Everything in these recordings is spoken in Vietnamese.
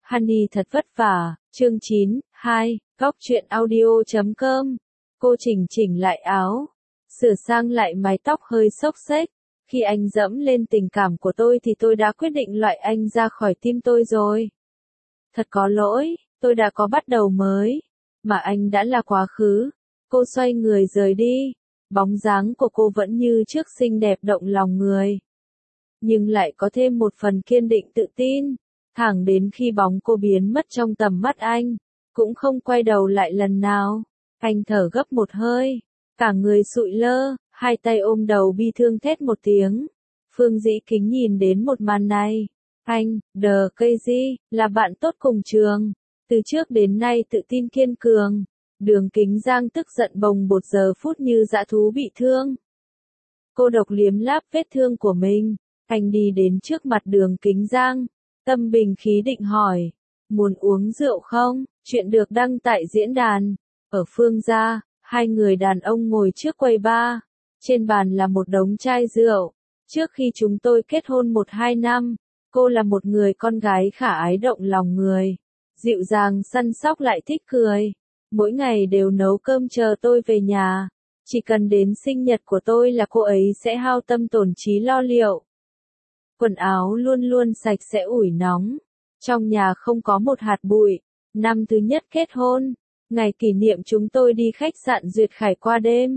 Honey thật vất vả, chương 9, 2, góc truyện audio.com. Cô chỉnh chỉnh lại áo, sửa sang lại mái tóc hơi xốc xếch. Khi anh dẫm lên tình cảm của tôi thì tôi đã quyết định loại anh ra khỏi tim tôi rồi. Thật có lỗi, tôi đã có bắt đầu mới, mà anh đã là quá khứ. Cô xoay người rời đi, bóng dáng của cô vẫn như trước xinh đẹp động lòng người. Nhưng lại có thêm một phần kiên định tự tin, thẳng đến khi bóng cô biến mất trong tầm mắt anh, cũng không quay đầu lại lần nào. Anh thở gấp một hơi, cả người sụi lơ, hai tay ôm đầu bi thương thét một tiếng. Phương Dĩ Kính nhìn đến một màn này. Anh, Crazy, là bạn tốt cùng trường. Từ trước đến nay tự tin kiên cường. Đường Kính Giang tức giận bồng bột giờ phút như dã thú bị thương. Cô độc liếm láp vết thương của mình. Anh đi đến trước mặt Đường Kính Giang. Tâm bình khí định hỏi. Muốn uống rượu không? Chuyện được đăng tại diễn đàn. Ở Phương gia, hai người đàn ông ngồi trước quầy bar. Trên bàn là một đống chai rượu. Trước khi chúng tôi kết hôn 1-2 năm, cô là một người con gái khả ái động lòng người. Dịu dàng săn sóc lại thích cười. Mỗi ngày đều nấu cơm chờ tôi về nhà. Chỉ cần đến sinh nhật của tôi là cô ấy sẽ hao tâm tổn trí lo liệu. Quần áo luôn luôn sạch sẽ ủi nóng. Trong nhà không có một hạt bụi. Năm thứ nhất kết hôn, ngày kỷ niệm chúng tôi đi khách sạn Duyệt Khải qua đêm.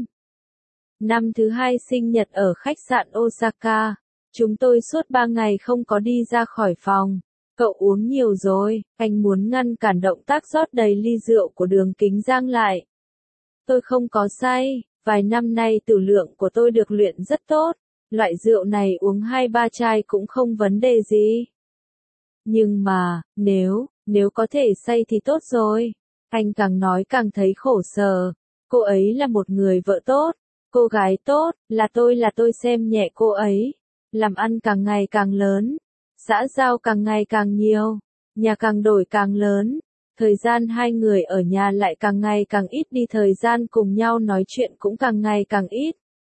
Năm thứ hai sinh nhật ở khách sạn Osaka, chúng tôi suốt 3 ngày không có đi ra khỏi phòng. Cậu uống nhiều rồi, anh muốn ngăn cản động tác rót đầy ly rượu của Đường Kính Giang lại. Tôi không có say, vài năm nay tử lượng của tôi được luyện rất tốt, loại rượu này uống 2-3 chai cũng không vấn đề gì. Nhưng mà, nếu có thể say thì tốt rồi. Anh càng nói càng thấy khổ sở. Cô ấy là một người vợ tốt, cô gái tốt, là tôi xem nhẹ cô ấy. Làm ăn càng ngày càng lớn, xã giao càng ngày càng nhiều, nhà càng đổi càng lớn. Thời gian hai người ở nhà lại càng ngày càng ít đi, thời gian cùng nhau nói chuyện cũng càng ngày càng ít.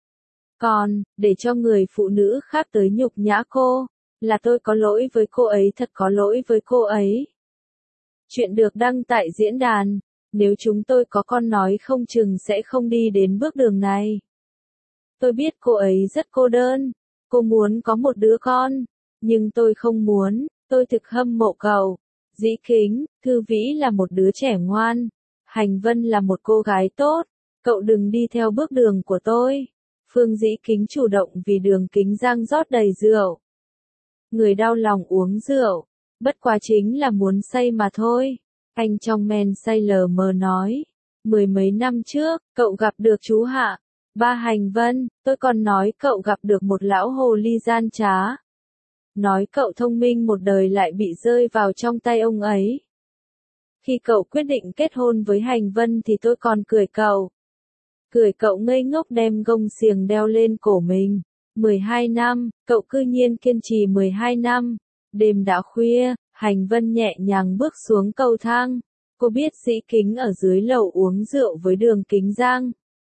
Còn, để cho người phụ nữ khác tới nhục nhã cô, là tôi có lỗi với cô ấy, thật có lỗi với cô ấy. Chuyện được đăng tại diễn đàn. Nếu chúng tôi có con nói không chừng sẽ không đi đến bước đường này. Tôi biết cô ấy rất cô đơn. Cô muốn có một đứa con. Nhưng tôi không muốn. Tôi thực hâm mộ cậu. Dĩ Kính, Thư Vĩ là một đứa trẻ ngoan. Hành Vân là một cô gái tốt. Cậu đừng đi theo bước đường của tôi. Phương Dĩ Kính chủ động vì Đường Kính Giang rót đầy rượu. Người đau lòng uống rượu. Bất quá chính là muốn say mà thôi. Anh trong men say lờ mờ nói. 10 mấy năm trước, cậu gặp được chú Hạ. Ba Hành Vân, tôi còn nói cậu gặp được một lão hồ ly gian trá. Nói cậu thông minh một đời lại bị rơi vào trong tay ông ấy. Khi cậu quyết định kết hôn với Hành Vân thì tôi còn cười cậu. Cười cậu ngây ngốc đem gông xiềng đeo lên cổ mình. 12 năm, cậu cư nhiên kiên trì 12 năm. Đêm đã khuya, Hành Vân nhẹ nhàng bước xuống cầu thang. Cô biết Dĩ Kính ở dưới lầu uống rượu với Đường Kính Giang.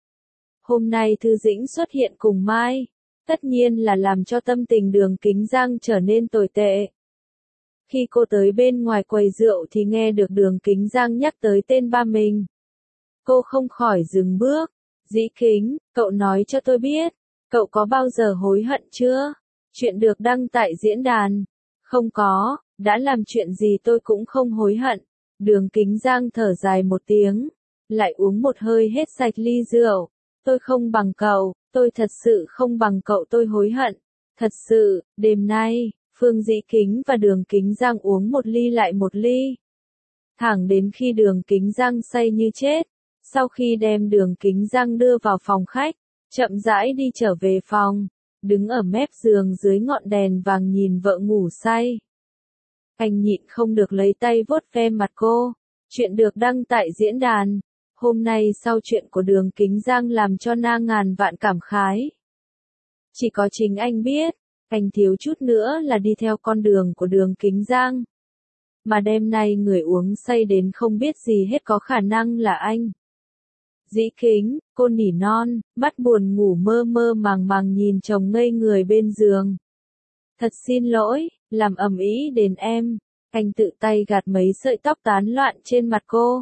Hôm nay Thư Dĩnh xuất hiện cùng Mai. Tất nhiên là làm cho tâm tình Đường Kính Giang trở nên tồi tệ. Khi cô tới bên ngoài quầy rượu thì nghe được Đường Kính Giang nhắc tới tên ba mình. Cô không khỏi dừng bước. Dĩ Kính, cậu nói cho tôi biết, cậu có bao giờ hối hận chưa? Chuyện được đăng tại diễn đàn. Không có, đã làm chuyện gì tôi cũng không hối hận. Đường Kính Giang thở dài một tiếng, lại uống một hơi hết sạch ly rượu. Tôi không bằng cậu, tôi thật sự không bằng cậu, tôi hối hận. Thật sự, đêm nay, Phương Dĩ Kính và Đường Kính Giang uống một ly lại một ly. Thẳng đến khi Đường Kính Giang say như chết. Sau khi đem Đường Kính Giang đưa vào phòng khách, chậm rãi đi trở về phòng. Đứng ở mép giường dưới ngọn đèn vàng nhìn vợ ngủ say. Anh nhịn không được lấy tay vuốt ve mặt cô. Chuyện được đăng tại diễn đàn. Hôm nay sau chuyện của Đường Kính Giang làm cho na ngàn vạn cảm khái. Chỉ có chính anh biết, anh thiếu chút nữa là đi theo con đường của Đường Kính Giang. Mà đêm nay người uống say đến không biết gì hết có khả năng là anh. Dĩ Kính, cô nỉ non, mắt buồn ngủ mơ mơ màng màng nhìn chồng ngây người bên giường. Thật xin lỗi, làm ầm ĩ đến em. Anh tự tay gạt mấy sợi tóc tán loạn trên mặt cô.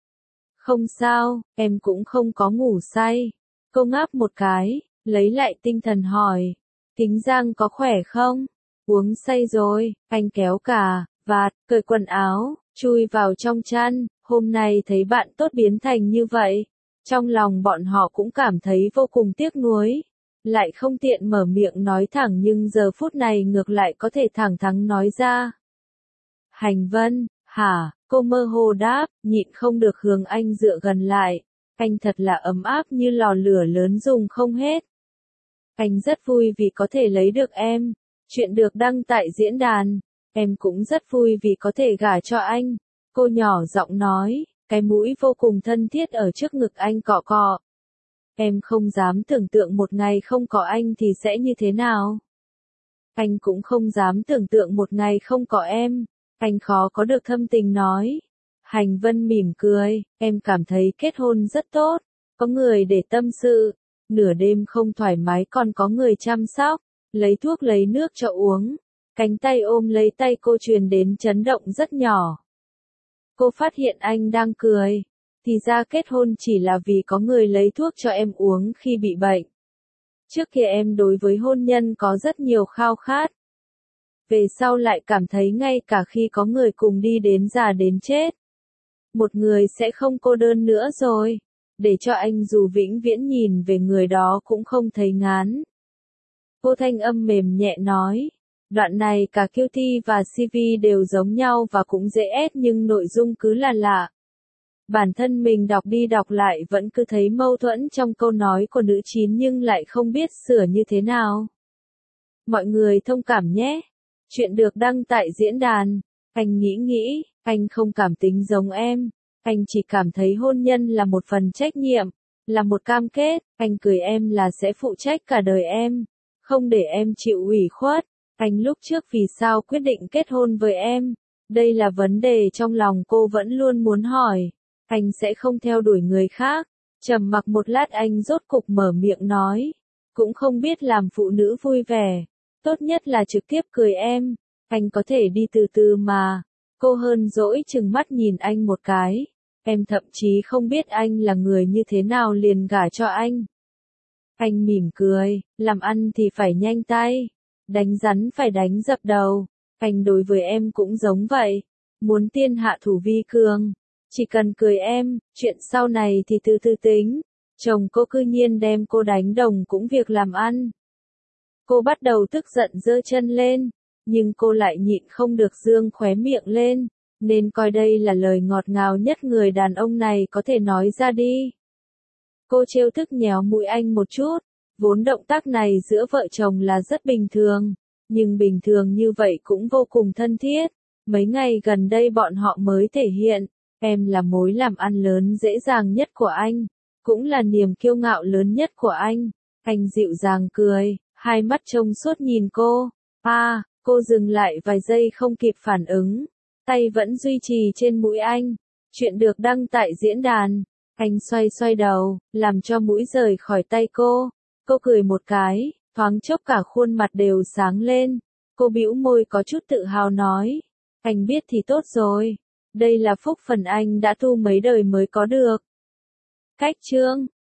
Không sao, em cũng không có ngủ say. Cô ngáp một cái, lấy lại tinh thần hỏi. Kính Giang có khỏe không? Uống say rồi, anh kéo cả, vạt, cởi quần áo, chui vào trong chăn. Hôm nay thấy bạn tốt biến thành như vậy. Trong lòng bọn họ cũng cảm thấy vô cùng tiếc nuối. Lại không tiện mở miệng nói thẳng nhưng giờ phút này ngược lại có thể thẳng thắn nói ra. Hành Vân, hả? Cô mơ hồ đáp, nhịn không được hướng anh dựa gần lại. Anh thật là ấm áp như lò lửa lớn dùng không hết. Anh rất vui vì có thể lấy được em. Chuyện được đăng tại diễn đàn. Em cũng rất vui vì có thể gả cho anh. Cô nhỏ giọng nói, cái mũi vô cùng thân thiết ở trước ngực anh cọ cọ. Em không dám tưởng tượng một ngày không có anh thì sẽ như thế nào. Anh cũng không dám tưởng tượng một ngày không có em. Anh khó có được thâm tình nói. Hành Vân mỉm cười, em cảm thấy kết hôn rất tốt. Có người để tâm sự. Nửa đêm không thoải mái còn có người chăm sóc. Lấy thuốc lấy nước cho uống. Cánh tay ôm lấy tay cô truyền đến chấn động rất nhỏ. Cô phát hiện anh đang cười. Thì ra kết hôn chỉ là vì có người lấy thuốc cho em uống khi bị bệnh. Trước kia em đối với hôn nhân có rất nhiều khao khát. Về sau lại cảm thấy ngay cả khi có người cùng đi đến già đến chết. Một người sẽ không cô đơn nữa rồi. Để cho anh dù vĩnh viễn nhìn về người đó cũng không thấy ngán. Cô thanh âm mềm nhẹ nói. Đoạn này cả QT và CV đều giống nhau và cũng dễ ép nhưng nội dung cứ là lạ. Bản thân mình đọc đi đọc lại vẫn cứ thấy mâu thuẫn trong câu nói của nữ chín nhưng lại không biết sửa như thế nào. Mọi người thông cảm nhé. Chuyện được đăng tại diễn đàn. Anh nghĩ, anh không cảm tính giống em. Anh chỉ cảm thấy hôn nhân là một phần trách nhiệm, là một cam kết. Anh cười em là sẽ phụ trách cả đời em, không để em chịu ủy khuất. Anh lúc trước vì sao quyết định kết hôn với em? Đây là vấn đề trong lòng cô vẫn luôn muốn hỏi. Anh sẽ không theo đuổi người khác. Trầm mặc một lát anh rốt cục mở miệng nói. Cũng không biết làm phụ nữ vui vẻ. Tốt nhất là trực tiếp cười em. Anh có thể đi từ từ mà. Cô hơn dỗi chừng mắt nhìn anh một cái. Em thậm chí không biết anh là người như thế nào liền gả cho anh. Anh mỉm cười, làm ăn thì phải nhanh tay. Đánh rắn phải đánh dập đầu. Anh đối với em cũng giống vậy. Muốn tiên hạ thủ vi cường. Chỉ cần cười em, chuyện sau này thì từ từ tính. Chồng cô cư nhiên đem cô đánh đồng cũng việc làm ăn. Cô bắt đầu tức giận giơ chân lên. Nhưng cô lại nhịn không được dương khóe miệng lên. Nên coi đây là lời ngọt ngào nhất người đàn ông này có thể nói ra đi. Cô trêu tức nhéo mũi anh một chút. Vốn động tác này giữa vợ chồng là rất bình thường. Nhưng bình thường như vậy cũng vô cùng thân thiết. Mấy ngày gần đây bọn họ mới thể hiện. Em là mối làm ăn lớn dễ dàng nhất của anh. Cũng là niềm kiêu ngạo lớn nhất của anh. Anh dịu dàng cười. Hai mắt trông suốt nhìn cô. Cô dừng lại vài giây không kịp phản ứng. Tay vẫn duy trì trên mũi anh. Chuyện được đăng tại diễn đàn. Anh xoay xoay đầu, làm cho mũi rời khỏi tay cô. Cô cười một cái, thoáng chốc cả khuôn mặt đều sáng lên. Cô bĩu môi có chút tự hào nói. Anh biết thì tốt rồi. Đây là phúc phần anh đã tu mấy đời mới có được. Cách chương